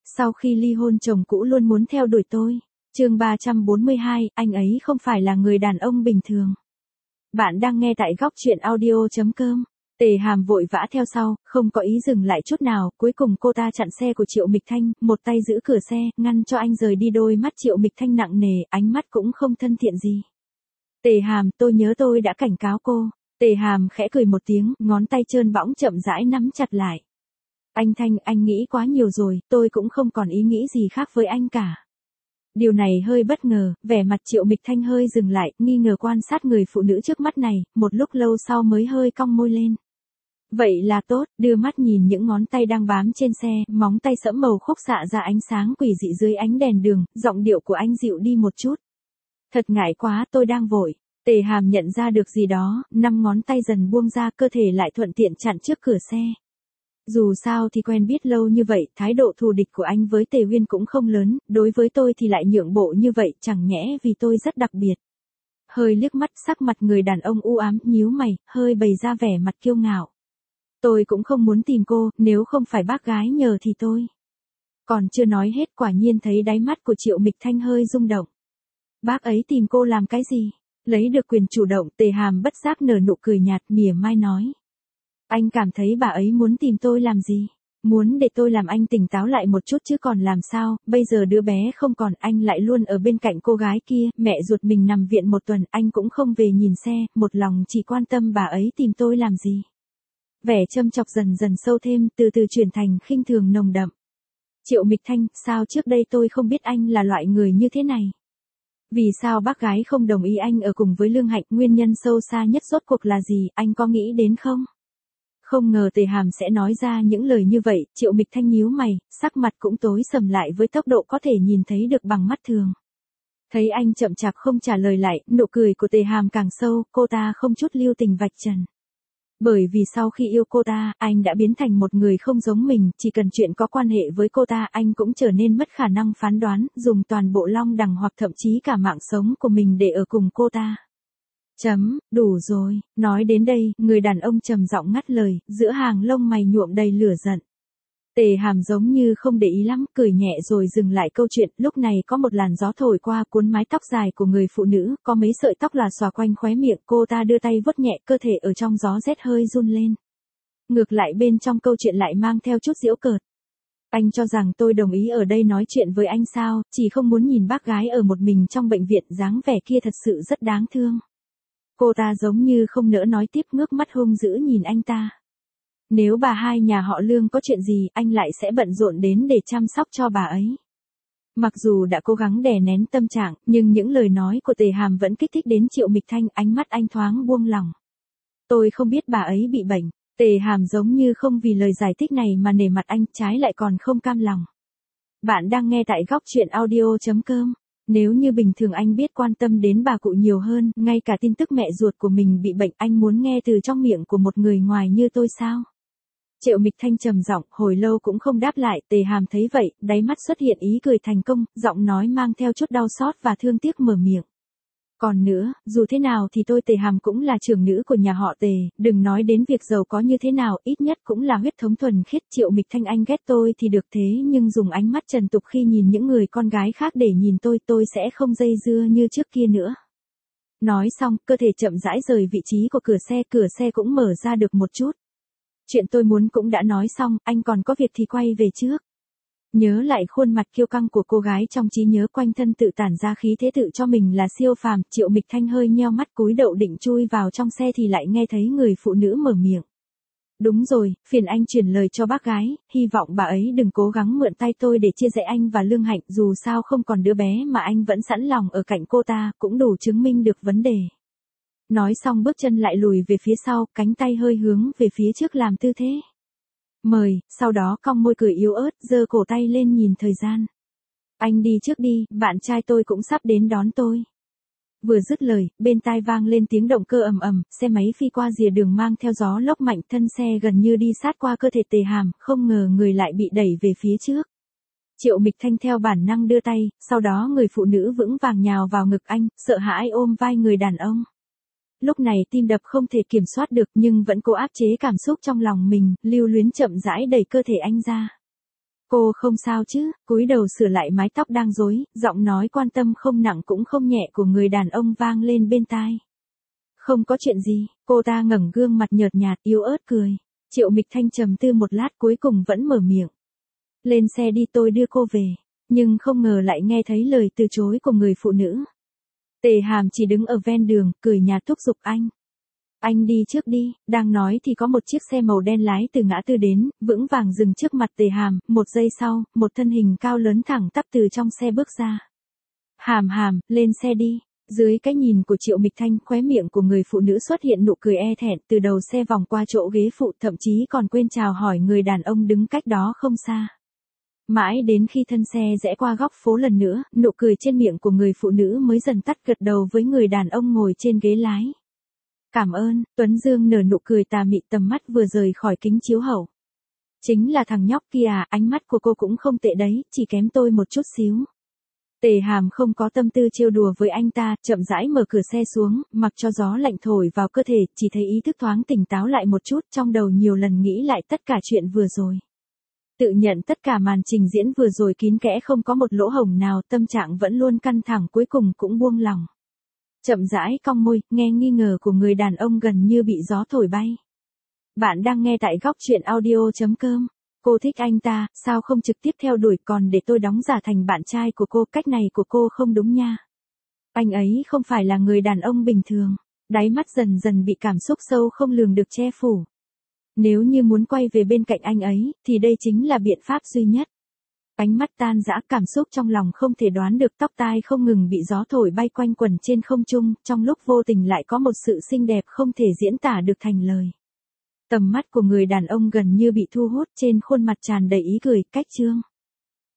Sau khi ly hôn chồng cũ luôn muốn theo đuổi tôi. Chương 342, anh ấy không phải là người đàn ông bình thường. Bạn đang nghe tại góc truyện audio.com. Tề Hàm vội vã theo sau, không có ý dừng lại chút nào, cuối cùng cô ta chặn xe của Triệu Mịch Thanh, một tay giữ cửa xe, ngăn cho anh rời đi. Đôi mắt Triệu Mịch Thanh nặng nề, ánh mắt cũng không thân thiện gì. Tề Hàm, tôi nhớ tôi đã cảnh cáo cô. Tề Hàm khẽ cười một tiếng, ngón tay trơn bõng chậm rãi nắm chặt lại. Anh Thanh, anh nghĩ quá nhiều rồi, tôi cũng không còn ý nghĩ gì khác với anh cả. Điều này hơi bất ngờ, vẻ mặt Triệu Mịch Thanh hơi dừng lại, nghi ngờ quan sát người phụ nữ trước mắt này, một lúc lâu sau mới hơi cong môi lên. Vậy là tốt, đưa mắt nhìn những ngón tay đang bám trên xe, móng tay sẫm màu khúc xạ ra ánh sáng quỷ dị dưới ánh đèn đường, giọng điệu của anh dịu đi một chút. Thật ngại quá, tôi đang vội. Tề Hàm nhận ra được gì đó, 5 ngón tay dần buông ra, cơ thể lại thuận tiện chặn trước cửa xe. Dù sao thì quen biết lâu như vậy, thái độ thù địch của anh với Tề Uyên cũng không lớn, đối với tôi thì lại nhượng bộ như vậy, chẳng nhẽ vì tôi rất đặc biệt. Hơi liếc mắt, sắc mặt người đàn ông u ám, nhíu mày, hơi bày ra vẻ mặt kiêu ngạo. Tôi cũng không muốn tìm cô, nếu không phải bác gái nhờ thì tôi. Còn chưa nói hết, quả nhiên thấy đáy mắt của Triệu Mịch Thanh hơi rung động. Bác ấy tìm cô làm cái gì? Lấy được quyền chủ động, Tề Hàm bất giác nở nụ cười nhạt, mỉa mai nói. Anh cảm thấy bà ấy muốn tìm tôi làm gì? Muốn để tôi làm anh tỉnh táo lại một chút chứ còn làm sao, bây giờ đứa bé không còn, anh lại luôn ở bên cạnh cô gái kia, mẹ ruột mình nằm viện một tuần, anh cũng không về nhìn xe, một lòng chỉ quan tâm bà ấy tìm tôi làm gì. Vẻ châm chọc dần dần sâu thêm, từ từ chuyển thành khinh thường nồng đậm. Triệu Mịch Thanh, sao trước đây tôi không biết anh là loại người như thế này? Vì sao bác gái không đồng ý anh ở cùng với Lương Hạnh, nguyên nhân sâu xa nhất rốt cuộc là gì, anh có nghĩ đến không? Không ngờ Tề Hàm sẽ nói ra những lời như vậy, Triệu Mịch Thanh nhíu mày, sắc mặt cũng tối sầm lại với tốc độ có thể nhìn thấy được bằng mắt thường. Thấy anh chậm chạp không trả lời lại, nụ cười của Tề Hàm càng sâu, cô ta không chút lưu tình vạch trần. Bởi vì sau khi yêu cô ta, anh đã biến thành một người không giống mình, chỉ cần chuyện có quan hệ với cô ta, anh cũng trở nên mất khả năng phán đoán, dùng toàn bộ long đằng hoặc thậm chí cả mạng sống của mình để ở cùng cô ta. Đủ rồi, nói đến đây, người đàn ông trầm giọng ngắt lời, giữa hàng lông mày nhuộm đầy lửa giận. Tề Hàm giống như không để ý lắm, cười nhẹ rồi dừng lại câu chuyện, lúc này có một làn gió thổi qua cuốn mái tóc dài của người phụ nữ, có mấy sợi tóc là xòa quanh khóe miệng, cô ta đưa tay vuốt nhẹ, cơ thể ở trong gió rét hơi run lên. Ngược lại bên trong câu chuyện lại mang theo chút giễu cợt. Anh cho rằng tôi đồng ý ở đây nói chuyện với anh sao, chỉ không muốn nhìn bác gái ở một mình trong bệnh viện, dáng vẻ kia thật sự rất đáng thương. Cô ta giống như không nỡ nói tiếp, ngước mắt hung dữ nhìn anh ta. Nếu bà hai nhà họ Lương có chuyện gì, anh lại sẽ bận rộn đến để chăm sóc cho bà ấy. Mặc dù đã cố gắng đè nén tâm trạng, nhưng những lời nói của Tề Hàm vẫn kích thích đến Triệu Mịch Thanh, ánh mắt anh thoáng buông lỏng. Tôi không biết bà ấy bị bệnh. Tề Hàm giống như không vì lời giải thích này mà nể mặt anh, trái lại còn không cam lòng. Bạn đang nghe tại góc truyện audio.com. Nếu như bình thường anh biết quan tâm đến bà cụ nhiều hơn, ngay cả tin tức mẹ ruột của mình bị bệnh anh muốn nghe từ trong miệng của một người ngoài như tôi sao? Triệu Mịch Thanh trầm giọng, hồi lâu cũng không đáp lại, Tề Hàm thấy vậy, đáy mắt xuất hiện ý cười thành công, giọng nói mang theo chút đau xót và thương tiếc mở miệng. Còn nữa, dù thế nào thì tôi Tề Hàm cũng là trưởng nữ của nhà họ Tề, đừng nói đến việc giàu có như thế nào, ít nhất cũng là huyết thống thuần khiết. Triệu Mịch Thanh, anh ghét tôi thì được, thế nhưng dùng ánh mắt trần tục khi nhìn những người con gái khác để nhìn tôi sẽ không dây dưa như trước kia nữa. Nói xong, cơ thể chậm rãi rời vị trí của cửa xe cũng mở ra được một chút. Chuyện tôi muốn cũng đã nói xong, anh còn có việc thì quay về trước. Nhớ lại khuôn mặt kiêu căng của cô gái trong trí nhớ, quanh thân tự tản ra khí thế tự cho mình là siêu phàm, Triệu Mịch Thanh hơi nheo mắt cúi đầu định chui vào trong xe thì lại nghe thấy người phụ nữ mở miệng. Đúng rồi, phiền anh truyền lời cho bác gái, hy vọng bà ấy đừng cố gắng mượn tay tôi để chia rẽ anh và Lương Hạnh, dù sao không còn đứa bé mà anh vẫn sẵn lòng ở cạnh cô ta, cũng đủ chứng minh được vấn đề. Nói xong bước chân lại lùi về phía sau, cánh tay hơi hướng về phía trước làm tư thế mời, sau đó cong môi cười yếu ớt, giơ cổ tay lên nhìn thời gian. Anh đi trước đi, bạn trai tôi cũng sắp đến đón tôi. Vừa dứt lời, bên tai vang lên tiếng động cơ ầm ầm, xe máy phi qua rìa đường mang theo gió lốc mạnh, thân xe gần như đi sát qua cơ thể Tề Hàm, không ngờ người lại bị đẩy về phía trước. Triệu Mịch Thanh theo bản năng đưa tay, sau đó người phụ nữ vững vàng nhào vào ngực anh, sợ hãi ôm vai người đàn ông. Lúc này tim đập không thể kiểm soát được nhưng vẫn cố áp chế cảm xúc trong lòng mình, lưu luyến chậm rãi đẩy cơ thể anh ra. Cô không sao chứ, cúi đầu sửa lại mái tóc đang rối, giọng nói quan tâm không nặng cũng không nhẹ của người đàn ông vang lên bên tai. Không có chuyện gì, cô ta ngẩng gương mặt nhợt nhạt yếu ớt cười. Triệu Mịch Thanh trầm tư một lát cuối cùng vẫn mở miệng. Lên xe đi tôi đưa cô về, nhưng không ngờ lại nghe thấy lời từ chối của người phụ nữ. Tề Hàm chỉ đứng ở ven đường, cười nhạt thúc giục anh. Anh đi trước đi, đang nói thì có một chiếc xe màu đen lái từ ngã tư đến, vững vàng dừng trước mặt Tề Hàm, một giây sau, một thân hình cao lớn thẳng tắp từ trong xe bước ra. Hàm Hàm, lên xe đi. Dưới cái nhìn của Triệu Mịch Thanh, khóe miệng của người phụ nữ xuất hiện nụ cười e thẹn, từ đầu xe vòng qua chỗ ghế phụ, thậm chí còn quên chào hỏi người đàn ông đứng cách đó không xa. Mãi đến khi thân xe rẽ qua góc phố lần nữa, nụ cười trên miệng của người phụ nữ mới dần tắt, gật đầu với người đàn ông ngồi trên ghế lái. Cảm ơn, Tuấn Dương nở nụ cười tà mị, tầm mắt vừa rời khỏi kính chiếu hậu. Chính là thằng nhóc kia à, ánh mắt của cô cũng không tệ đấy, chỉ kém tôi một chút xíu. Tề Hàm không có tâm tư trêu đùa với anh ta, chậm rãi mở cửa xe xuống, mặc cho gió lạnh thổi vào cơ thể, chỉ thấy ý thức thoáng tỉnh táo lại một chút, trong đầu nhiều lần nghĩ lại tất cả chuyện vừa rồi. Tự nhận tất cả màn trình diễn vừa rồi kín kẽ không có một lỗ hổng nào, tâm trạng vẫn luôn căng thẳng, cuối cùng cũng buông lòng. Chậm rãi cong môi, nghe nghi ngờ của người đàn ông gần như bị gió thổi bay. Bạn đang nghe tại góc truyện audio.com. Cô thích anh ta, sao không trực tiếp theo đuổi còn để tôi đóng giả thành bạn trai của cô, cách này của cô không đúng nha. Anh ấy không phải là người đàn ông bình thường. Đáy mắt dần dần bị cảm xúc sâu không lường được che phủ. Nếu như muốn quay về bên cạnh anh ấy, thì đây chính là biện pháp duy nhất. Ánh mắt tan rã, cảm xúc trong lòng không thể đoán được, tóc tai không ngừng bị gió thổi bay quanh quẩn trên không trung, trong lúc vô tình lại có một sự xinh đẹp không thể diễn tả được thành lời. Tầm mắt của người đàn ông gần như bị thu hút, trên khuôn mặt tràn đầy ý cười, cách trương.